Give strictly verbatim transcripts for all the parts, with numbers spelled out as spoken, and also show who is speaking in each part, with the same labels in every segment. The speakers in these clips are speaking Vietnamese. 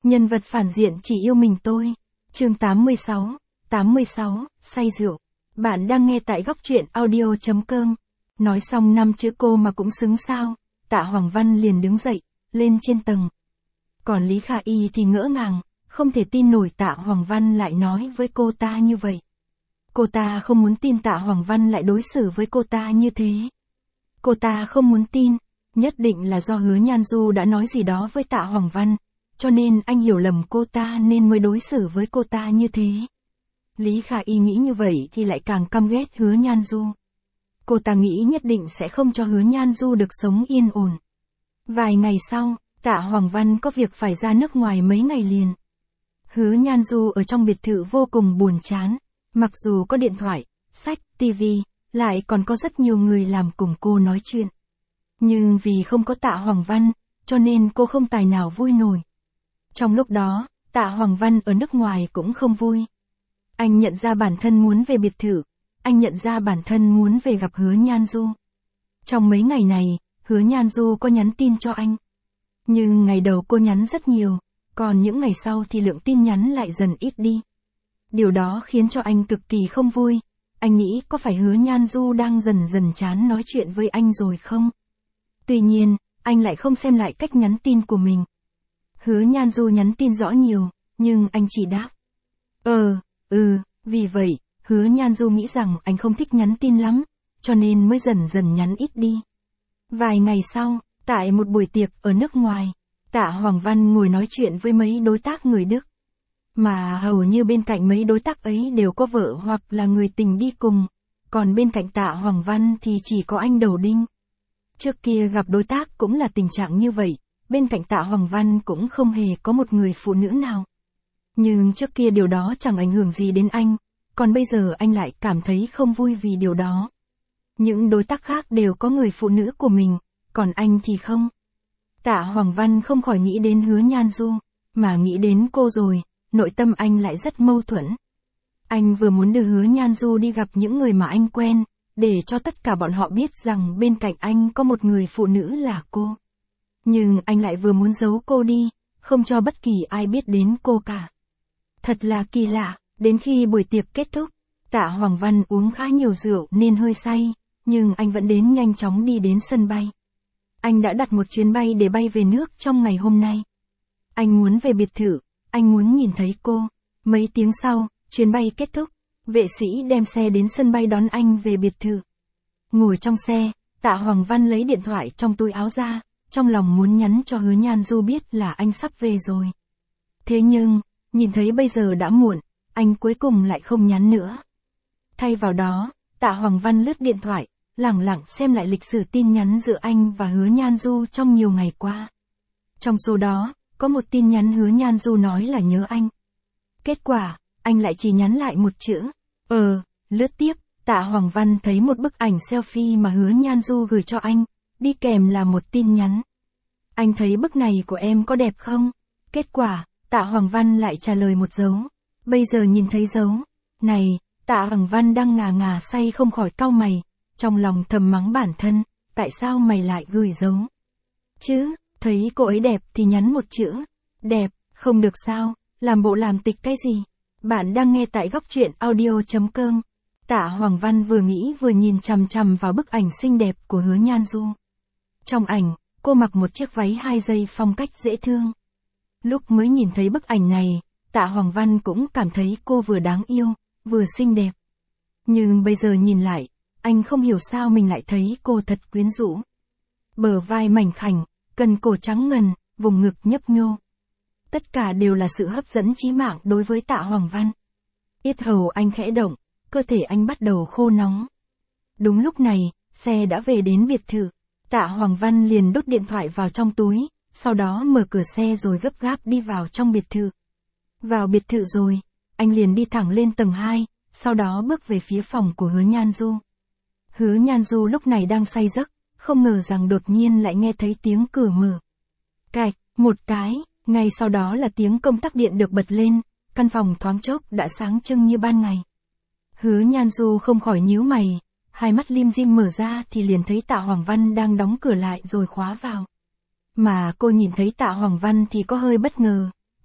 Speaker 1: Nhân vật phản diện chỉ yêu mình tôi. Chương tám mươi sáu, tám mươi sáu, say rượu. Bạn đang nghe tại góc truyện audio chấm com. Nói xong năm chữ cô mà cũng xứng sao. Tạ Hoàng Văn liền đứng dậy, lên trên tầng. Còn Lý Khả Y thì ngỡ ngàng, không thể tin nổi Tạ Hoàng Văn lại nói với cô ta như vậy. Cô ta không muốn tin Tạ Hoàng Văn lại đối xử với cô ta như thế. Cô ta không muốn tin, nhất định là do Hứa Nhan Du đã nói gì đó với Tạ Hoàng Văn, cho nên anh hiểu lầm cô ta nên mới đối xử với cô ta như thế. Lý Khả Y nghĩ như vậy thì lại càng căm ghét Hứa Nhan Du. Cô ta nghĩ nhất định sẽ không cho Hứa Nhan Du được sống yên ổn. Vài ngày sau, Tạ Hoàng Văn có việc phải ra nước ngoài mấy ngày liền. Hứa Nhan Du ở trong biệt thự vô cùng buồn chán, mặc dù có điện thoại, sách, tivi, lại còn có rất nhiều người làm cùng cô nói chuyện. Nhưng vì không có Tạ Hoàng Văn, cho nên cô không tài nào vui nổi. Trong lúc đó, Tạ Hoàng Văn ở nước ngoài cũng không vui. Anh nhận ra bản thân muốn về biệt thự, anh nhận ra bản thân muốn về gặp Hứa Nhan Du. Trong mấy ngày này, Hứa Nhan Du có nhắn tin cho anh. Nhưng ngày đầu cô nhắn rất nhiều, còn những ngày sau thì lượng tin nhắn lại dần ít đi. Điều đó khiến cho anh cực kỳ không vui. Anh nghĩ có phải Hứa Nhan Du đang dần dần chán nói chuyện với anh rồi không? Tuy nhiên, anh lại không xem lại cách nhắn tin của mình. Hứa Nhan Du nhắn tin rõ nhiều, nhưng anh chỉ đáp. Ờ, ừ, vì vậy, Hứa Nhan Du nghĩ rằng anh không thích nhắn tin lắm, cho nên mới dần dần nhắn ít đi. Vài ngày sau, tại một buổi tiệc ở nước ngoài, Tạ Hoàng Văn ngồi nói chuyện với mấy đối tác người Đức. Mà hầu như bên cạnh mấy đối tác ấy đều có vợ hoặc là người tình đi cùng, còn bên cạnh Tạ Hoàng Văn thì chỉ có anh Đầu Đinh. Trước kia gặp đối tác cũng là tình trạng như vậy, bên cạnh Tạ Hoàng Văn cũng không hề có một người phụ nữ nào. Nhưng trước kia điều đó chẳng ảnh hưởng gì đến anh, còn bây giờ anh lại cảm thấy không vui vì điều đó. Những đối tác khác đều có người phụ nữ của mình, còn anh thì không. Tạ Hoàng Văn không khỏi nghĩ đến Hứa Nhan Du, mà nghĩ đến cô rồi, nội tâm anh lại rất mâu thuẫn. Anh vừa muốn đưa Hứa Nhan Du đi gặp những người mà anh quen, để cho tất cả bọn họ biết rằng bên cạnh anh có một người phụ nữ là cô. Nhưng anh lại vừa muốn giấu cô đi, không cho bất kỳ ai biết đến cô cả. Thật là kỳ lạ, đến khi buổi tiệc kết thúc, Tạ Hoàng Văn uống khá nhiều rượu nên hơi say, nhưng anh vẫn đến nhanh chóng đi đến sân bay. Anh đã đặt một chuyến bay để bay về nước trong ngày hôm nay. Anh muốn về biệt thự, anh muốn nhìn thấy cô. Mấy tiếng sau, chuyến bay kết thúc, vệ sĩ đem xe đến sân bay đón anh về biệt thự. Ngồi trong xe, Tạ Hoàng Văn lấy điện thoại trong túi áo ra, trong lòng muốn nhắn cho Hứa Nhan Du biết là anh sắp về rồi. Thế nhưng, nhìn thấy bây giờ đã muộn, anh cuối cùng lại không nhắn nữa. Thay vào đó, Tạ Hoàng Văn lướt điện thoại, lẳng lặng xem lại lịch sử tin nhắn giữa anh và Hứa Nhan Du trong nhiều ngày qua. Trong số đó, có một tin nhắn Hứa Nhan Du nói là nhớ anh. Kết quả, anh lại chỉ nhắn lại một chữ, ờ, lướt tiếp, Tạ Hoàng Văn thấy một bức ảnh selfie mà Hứa Nhan Du gửi cho anh, đi kèm là một tin nhắn. Anh thấy bức này của em có đẹp không? Kết quả, Tạ Hoàng Văn lại trả lời một dấu. Bây giờ nhìn thấy dấu này, Tạ Hoàng Văn đang ngà ngà say không khỏi cau mày, trong lòng thầm mắng bản thân, tại sao mày lại gửi dấu? Chứ, thấy cô ấy đẹp thì nhắn một chữ, đẹp, không được sao, làm bộ làm tịch cái gì? Bạn đang nghe tại góc truyện audio chấm com. Tạ Hoàng Văn vừa nghĩ vừa nhìn chằm chằm vào bức ảnh xinh đẹp của Hứa Nhan Du. Trong ảnh, cô mặc một chiếc váy hai dây phong cách dễ thương. Lúc mới nhìn thấy bức ảnh này, Tạ Hoàng Văn cũng cảm thấy cô vừa đáng yêu, vừa xinh đẹp. Nhưng bây giờ nhìn lại, anh không hiểu sao mình lại thấy cô thật quyến rũ. Bờ vai mảnh khảnh, cần cổ trắng ngần, vùng ngực nhấp nhô. Tất cả đều là sự hấp dẫn chí mạng đối với Tạ Hoàng Văn. Yết hầu anh khẽ động, cơ thể anh bắt đầu khô nóng. Đúng lúc này, xe đã về đến biệt thự. Tạ Hoàng Văn liền đút điện thoại vào trong túi, sau đó mở cửa xe rồi gấp gáp đi vào trong biệt thự. Vào biệt thự rồi, anh liền đi thẳng lên tầng hai, sau đó bước về phía phòng của Hứa Nhan Du. Hứa Nhan Du lúc này đang say giấc, không ngờ rằng đột nhiên lại nghe thấy tiếng cửa mở. Cạch, một cái, ngay sau đó là tiếng công tắc điện được bật lên, căn phòng thoáng chốc đã sáng trưng như ban ngày. Hứa Nhan Du không khỏi nhíu mày, hai mắt lim dim mở ra thì liền thấy Tạ Hoàng Văn đang đóng cửa lại rồi khóa vào. Mà cô nhìn thấy Tạ Hoàng Văn thì có hơi bất ngờ,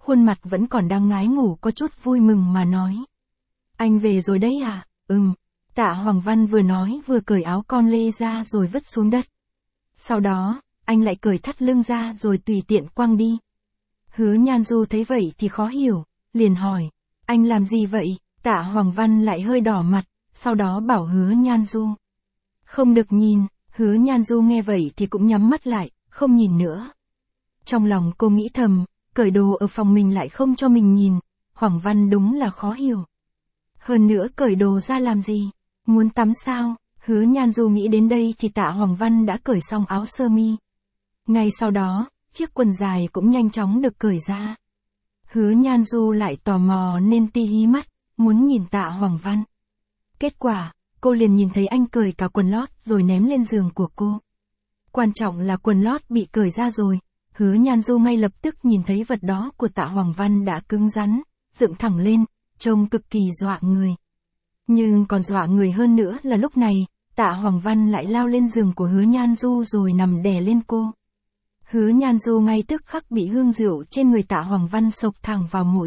Speaker 1: khuôn mặt vẫn còn đang ngái ngủ có chút vui mừng mà nói. Anh về rồi đấy à? Ừm. Tạ Hoàng Văn vừa nói vừa cởi áo con lê ra rồi vứt xuống đất. Sau đó, anh lại cởi thắt lưng ra rồi tùy tiện quăng đi. Hứa Nhan Du thấy vậy thì khó hiểu, liền hỏi, anh làm gì vậy? Tạ Hoàng Văn lại hơi đỏ mặt, sau đó bảo Hứa Nhan Du. Không được nhìn, Hứa Nhan Du nghe vậy thì cũng nhắm mắt lại, không nhìn nữa. Trong lòng cô nghĩ thầm, cởi đồ ở phòng mình lại không cho mình nhìn, Hoàng Văn đúng là khó hiểu. Hơn nữa cởi đồ ra làm gì? Muốn tắm sao? Hứa Nhan Du nghĩ đến đây thì Tạ Hoàng Văn đã cởi xong áo sơ mi. Ngay sau đó, chiếc quần dài cũng nhanh chóng được cởi ra. Hứa Nhan Du lại tò mò nên ti hí mắt, muốn nhìn Tạ Hoàng Văn. Kết quả, cô liền nhìn thấy anh cởi cả quần lót rồi ném lên giường của cô. Quan trọng là quần lót bị cởi ra rồi, Hứa Nhan Du ngay lập tức nhìn thấy vật đó của Tạ Hoàng Văn đã cứng rắn, dựng thẳng lên, trông cực kỳ dọa người. Nhưng còn dọa người hơn nữa là lúc này, Tạ Hoàng Văn lại lao lên giường của Hứa Nhan Du rồi nằm đè lên cô. Hứa Nhan Du ngay tức khắc bị hương rượu trên người Tạ Hoàng Văn xộc thẳng vào mũi.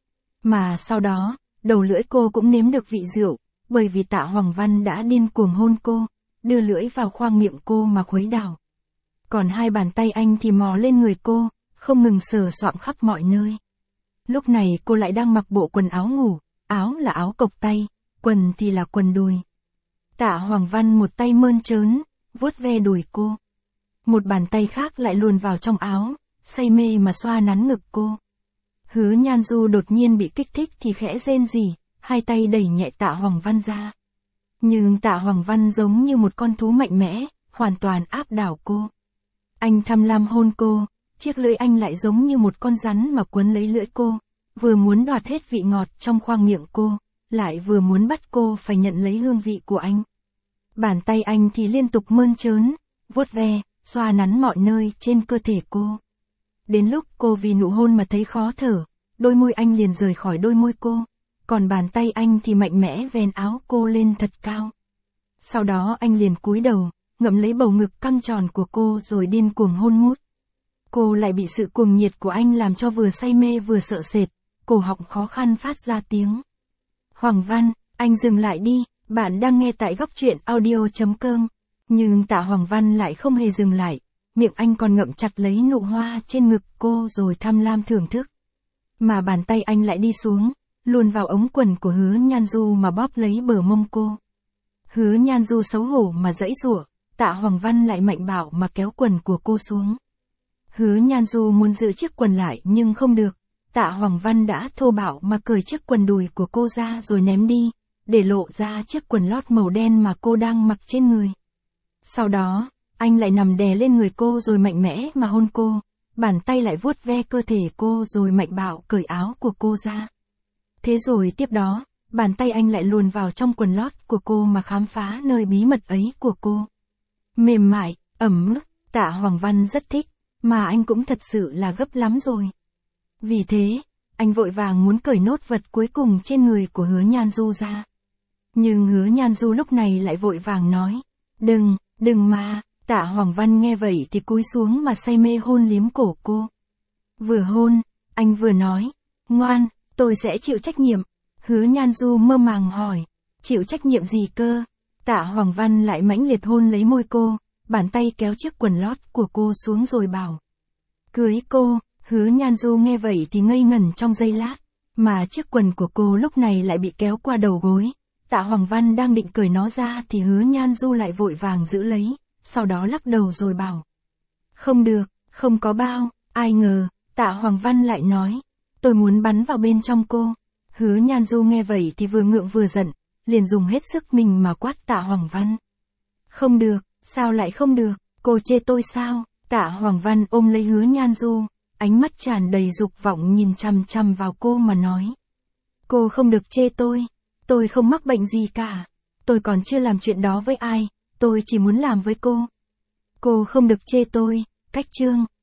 Speaker 1: Mà sau đó, đầu lưỡi cô cũng nếm được vị rượu, bởi vì Tạ Hoàng Văn đã điên cuồng hôn cô, đưa lưỡi vào khoang miệng cô mà khuấy đảo. Còn hai bàn tay anh thì mò lên người cô, không ngừng sờ soạng khắp mọi nơi. Lúc này cô lại đang mặc bộ quần áo ngủ, áo là áo cộc tay, quần thì là quần đùi. Tạ Hoàng Văn một tay mơn trớn, vuốt ve đùi cô. Một bàn tay khác lại luồn vào trong áo, say mê mà xoa nắn ngực cô. Hứa Nhan Du đột nhiên bị kích thích thì khẽ rên rỉ, hai tay đẩy nhẹ Tạ Hoàng Văn ra. Nhưng Tạ Hoàng Văn giống như một con thú mạnh mẽ, hoàn toàn áp đảo cô. Anh tham lam hôn cô, chiếc lưỡi anh lại giống như một con rắn mà quấn lấy lưỡi cô, vừa muốn đoạt hết vị ngọt trong khoang miệng cô, lại vừa muốn bắt cô phải nhận lấy hương vị của anh. Bàn tay anh thì liên tục mơn trớn, vuốt ve, xoa nắn mọi nơi trên cơ thể cô. Đến lúc cô vì nụ hôn mà thấy khó thở, đôi môi anh liền rời khỏi đôi môi cô, còn bàn tay anh thì mạnh mẽ vén áo cô lên thật cao. Sau đó anh liền cúi đầu, ngậm lấy bầu ngực căng tròn của cô rồi điên cuồng hôn mút. Cô lại bị sự cuồng nhiệt của anh làm cho vừa say mê vừa sợ sệt, cổ họng khó khăn phát ra tiếng. Hoàng Văn, anh dừng lại đi, bạn đang nghe tại góc truyện audio chấm com. Nhưng Tạ Hoàng Văn lại không hề dừng lại, miệng anh còn ngậm chặt lấy nụ hoa trên ngực cô rồi tham lam thưởng thức. Mà bàn tay anh lại đi xuống, luồn vào ống quần của Hứa Nhan Du mà bóp lấy bờ mông cô. Hứa Nhan Du xấu hổ mà giãy giụa, Tạ Hoàng Văn lại mạnh bạo mà kéo quần của cô xuống. Hứa Nhan Du muốn giữ chiếc quần lại nhưng không được, Tạ Hoàng Văn đã thô bạo mà cởi chiếc quần đùi của cô ra rồi ném đi, để lộ ra chiếc quần lót màu đen mà cô đang mặc trên người. Sau đó, anh lại nằm đè lên người cô rồi mạnh mẽ mà hôn cô, bàn tay lại vuốt ve cơ thể cô rồi mạnh bạo cởi áo của cô ra. Thế rồi tiếp đó, bàn tay anh lại luồn vào trong quần lót của cô mà khám phá nơi bí mật ấy của cô. Mềm mại, ẩm ướt, Tạ Hoàng Văn rất thích, mà anh cũng thật sự là gấp lắm rồi. Vì thế, anh vội vàng muốn cởi nốt vật cuối cùng trên người của Hứa Nhan Du ra. Nhưng Hứa Nhan Du lúc này lại vội vàng nói, đừng, đừng mà. Tạ Hoàng Văn nghe vậy thì cúi xuống mà say mê hôn liếm cổ cô. Vừa hôn, anh vừa nói, ngoan, tôi sẽ chịu trách nhiệm. Hứa Nhan Du mơ màng hỏi, chịu trách nhiệm gì cơ? Tạ Hoàng Văn lại mãnh liệt hôn lấy môi cô, bàn tay kéo chiếc quần lót của cô xuống rồi bảo, cưới cô. Hứa Nhan Du nghe vậy thì ngây ngẩn trong giây lát, mà chiếc quần của cô lúc này lại bị kéo qua đầu gối. Tạ Hoàng Văn đang định cởi nó ra thì Hứa Nhan Du lại vội vàng giữ lấy, sau đó lắc đầu rồi bảo, không được, không có bao. Ai ngờ, Tạ Hoàng Văn lại nói, tôi muốn bắn vào bên trong cô. Hứa Nhan Du nghe vậy thì vừa ngượng vừa giận, liền dùng hết sức mình mà quát Tạ Hoàng Văn. Không được, sao lại không được, cô chê tôi sao? Tạ Hoàng Văn ôm lấy Hứa Nhan Du, ánh mắt tràn đầy dục vọng nhìn chằm chằm vào cô mà nói. Cô không được chê tôi, tôi không mắc bệnh gì cả, tôi còn chưa làm chuyện đó với ai, tôi chỉ muốn làm với cô. Cô không được chê tôi, cách chương.